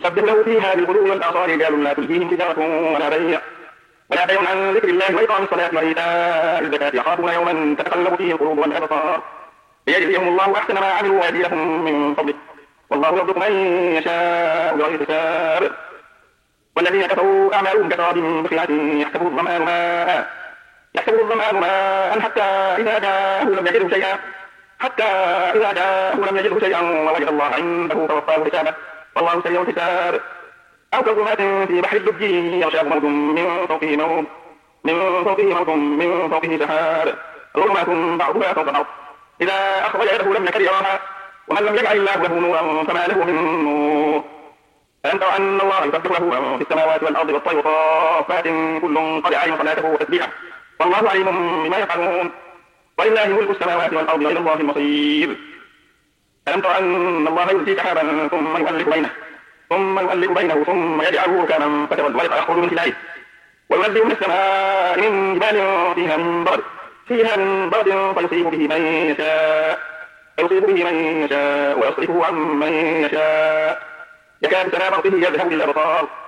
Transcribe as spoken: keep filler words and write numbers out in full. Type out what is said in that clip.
يسبح له فيها بالغدو والآصال رجال لا تلهيهم تجارة ولا بيع ولا بيع عن ذكر الله وإقام الصلاة وإيتاء الزكاة يخافون يوما تتقلب فيه القلوب والأبصار ليجزيهم الله أحسن ما عملوا ويزيدهم من فضله والله يرزق من يشاء بغير حساب والذين كفروا أعمالهم كسراب بخيعة يحسبه الظمآن ماء يحسبه الظمآن ماء حتى إذا جاءه لم يجده شيئا حتى إذا جاءه لم يجده شيئا ووجد الله عنده فوفاه حسابه والله سريع الحساب أو كظلمات في بحر اللج يغشاه موج من فوقه موج من فوقه موج من فوقه سحاب ظلمات بعضها فوق بعض إذا أخرج يده لم يكد يراها ومن لم يجعل الله له نورا فما له من نور ألم تر أن الله يسبح له من في السماوات والأرض والطير صافات كل قد علم صلاته وتسبيحه والله عليم بما يفعلون ولله ملك السماوات والأرض وإلى الله المصير ألم تر أن الله يزكي سحابا ثم يؤلف بينه ثم يؤلف بينه ثم يجعله كما فترى الورق يخرج من خلاله وينزل من السماء من جبال فيها من برد فيها من برد فيصيب به من يشاء فيصيب به من يشاء ويصرفه عن من يشاء يكاد سنا برقه يذهب بالأبصار